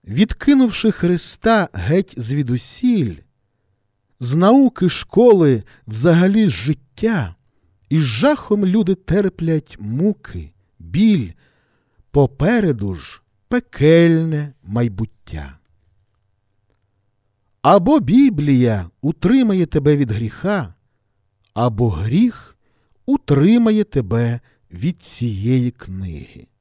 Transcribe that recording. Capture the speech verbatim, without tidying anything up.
Відкинувши Христа геть звідусіль, з науки, школи, взагалі з життя, із жахом люди терплять муки, біль, попереду ж пекельне майбуття. Або Біблія утримає тебе від гріха, або гріх утримає тебе від цієї книги.